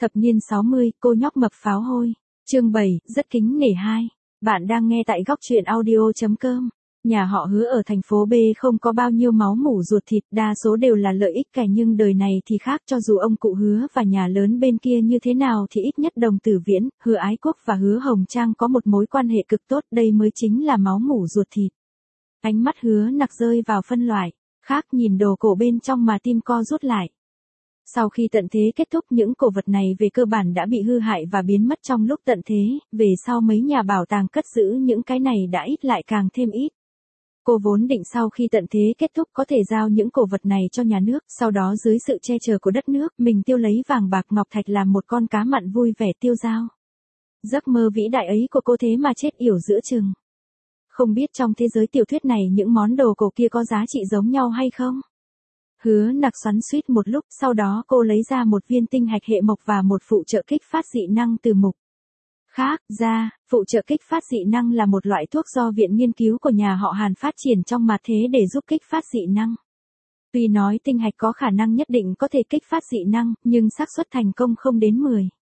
Thập niên 60, cô nhóc mập pháo hôi. Chương 7, rất kính nể 2. Bạn đang nghe tại góc truyện audio.com. Nhà họ Hứa ở thành phố B không có bao nhiêu máu mủ ruột thịt, đa số đều là lợi ích kẻ, nhưng đời này thì khác, cho dù ông cụ Hứa và nhà lớn bên kia như thế nào thì ít nhất Đồng Tử Viễn, Hứa Ái Quốc và Hứa Hồng Trang có một mối quan hệ cực tốt, đây mới chính là máu mủ ruột thịt. Ánh mắt Hứa Nặc rơi vào phân loại, khác nhìn đồ cổ bên trong mà tim co rút lại. Sau khi tận thế kết thúc, những cổ vật này về cơ bản đã bị hư hại và biến mất trong lúc tận thế, về sau mấy nhà bảo tàng cất giữ những cái này đã ít lại càng thêm ít. Cô vốn định sau khi tận thế kết thúc có thể giao những cổ vật này cho nhà nước, sau đó dưới sự che chở của đất nước, mình tiêu lấy vàng bạc ngọc thạch làm một con cá mặn vui vẻ tiêu dao. Giấc mơ vĩ đại ấy của cô thế mà chết yểu giữa chừng. Không biết trong thế giới tiểu thuyết này những món đồ cổ kia có giá trị giống nhau hay không? Hứa Nặc xoắn xuýt một lúc, sau đó cô lấy ra một viên tinh hạch hệ mộc và một phụ trợ kích phát dị năng từ mục. Khác ra, phụ trợ kích phát dị năng là một loại thuốc do viện nghiên cứu của nhà họ Hàn phát triển trong mặt thế để giúp kích phát dị năng. Tuy nói tinh hạch có khả năng nhất định có thể kích phát dị năng, nhưng xác suất thành công không đến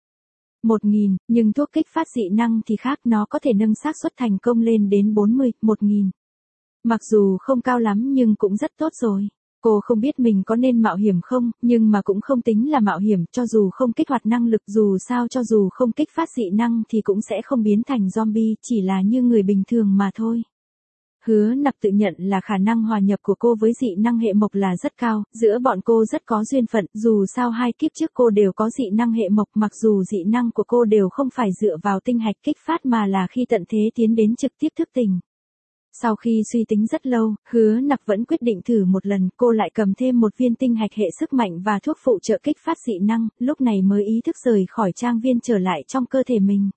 10.000, nhưng thuốc kích phát dị năng thì khác, nó có thể nâng xác suất thành công lên đến 40.000. Mặc dù không cao lắm nhưng cũng rất tốt rồi. Cô không biết mình có nên mạo hiểm không, nhưng mà cũng không tính là mạo hiểm, cho dù không kích hoạt năng lực, dù sao cho dù không kích phát dị năng thì cũng sẽ không biến thành zombie, chỉ là như người bình thường mà thôi. Hứa Nặc tự nhận là khả năng hòa nhập của cô với dị năng hệ mộc là rất cao, giữa bọn cô rất có duyên phận, dù sao hai kiếp trước cô đều có dị năng hệ mộc, mặc dù dị năng của cô đều không phải dựa vào tinh hạch kích phát mà là khi tận thế tiến đến trực tiếp thức tỉnh. Sau khi suy tính rất lâu, Hứa Nặc vẫn quyết định thử một lần, cô lại cầm thêm một viên tinh hạch hệ sức mạnh và thuốc phụ trợ kích phát dị năng, lúc này mới ý thức rời khỏi trang viên trở lại trong cơ thể mình.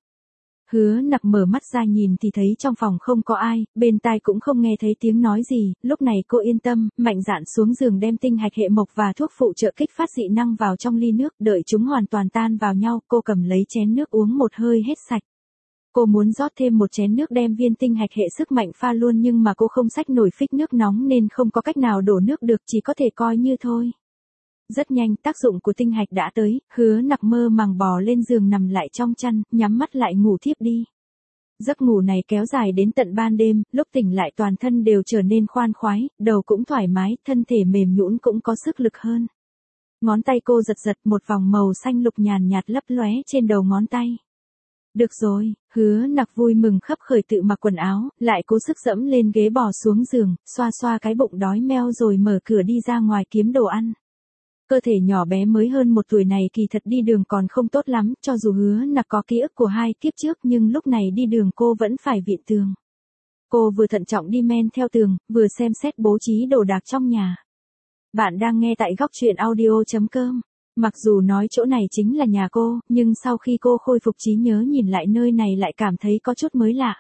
Hứa Nặc mở mắt ra nhìn thì thấy trong phòng không có ai, bên tai cũng không nghe thấy tiếng nói gì, lúc này cô yên tâm, mạnh dạn xuống giường đem tinh hạch hệ mộc và thuốc phụ trợ kích phát dị năng vào trong ly nước, đợi chúng hoàn toàn tan vào nhau, cô cầm lấy chén nước uống một hơi hết sạch. Cô muốn rót thêm một chén nước đem viên tinh hạch hệ sức mạnh pha luôn, nhưng mà cô không xách nổi phích nước nóng nên không có cách nào đổ nước được, chỉ có thể coi như thôi. Rất nhanh, tác dụng của tinh hạch đã tới, Hứa Nặc mơ màng bò lên giường nằm lại trong chăn, nhắm mắt lại ngủ thiếp đi. Giấc ngủ này kéo dài đến tận ban đêm, lúc tỉnh lại toàn thân đều trở nên khoan khoái, đầu cũng thoải mái, thân thể mềm nhũn cũng có sức lực hơn. Ngón tay cô giật giật, một vòng màu xanh lục nhàn nhạt lấp lóe trên đầu ngón tay. Được rồi, Hứa Nặc vui mừng khấp khởi tự mặc quần áo, lại cố sức dẫm lên ghế bò xuống giường, xoa xoa cái bụng đói meo rồi mở cửa đi ra ngoài kiếm đồ ăn. Cơ thể nhỏ bé mới hơn 1 tuổi này kỳ thật đi đường còn không tốt lắm, cho dù Hứa Nặc có ký ức của hai kiếp trước nhưng lúc này đi đường cô vẫn phải vịn tường. Cô vừa thận trọng đi men theo tường, vừa xem xét bố trí đồ đạc trong nhà. Bạn đang nghe tại góc truyện audio.com. Mặc dù nói chỗ này chính là nhà cô, nhưng sau khi cô khôi phục trí nhớ nhìn lại nơi này lại cảm thấy có chút mới lạ.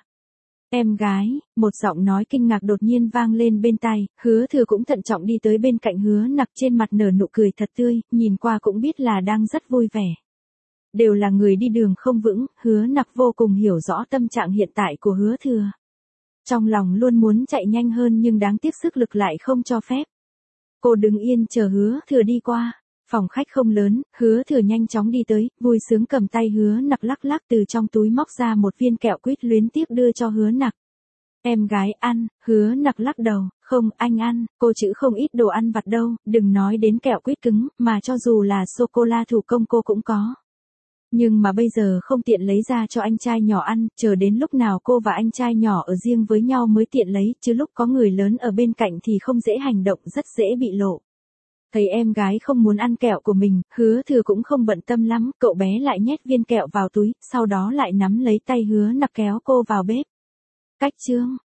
Em gái, một giọng nói kinh ngạc đột nhiên vang lên bên tai, Hứa Thừa cũng thận trọng đi tới bên cạnh Hứa Nặc, trên mặt nở nụ cười thật tươi, nhìn qua cũng biết là đang rất vui vẻ. Đều là người đi đường không vững, Hứa Nặc vô cùng hiểu rõ tâm trạng hiện tại của Hứa Thừa. Trong lòng luôn muốn chạy nhanh hơn nhưng đáng tiếc sức lực lại không cho phép. Cô đứng yên chờ Hứa Thừa đi qua. Phòng khách không lớn, Hứa Thừa nhanh chóng đi tới, vui sướng cầm tay Hứa Nặc lắc lắc, từ trong túi móc ra một viên kẹo quýt luyến tiếc đưa cho Hứa Nặc. Em gái ăn, Hứa Nặc lắc đầu, không, anh ăn, cô chữ không ít đồ ăn vặt đâu, đừng nói đến kẹo quýt cứng, mà cho dù là sô-cô-la thủ công cô cũng có. Nhưng mà bây giờ không tiện lấy ra cho anh trai nhỏ ăn, chờ đến lúc nào cô và anh trai nhỏ ở riêng với nhau mới tiện lấy, chứ lúc có người lớn ở bên cạnh thì không dễ hành động, rất dễ bị lộ. Thấy em gái không muốn ăn kẹo của mình, Hứa Thừa cũng không bận tâm lắm, cậu bé lại nhét viên kẹo vào túi, sau đó lại nắm lấy tay Hứa Nặc kéo cô vào bếp. Cách chương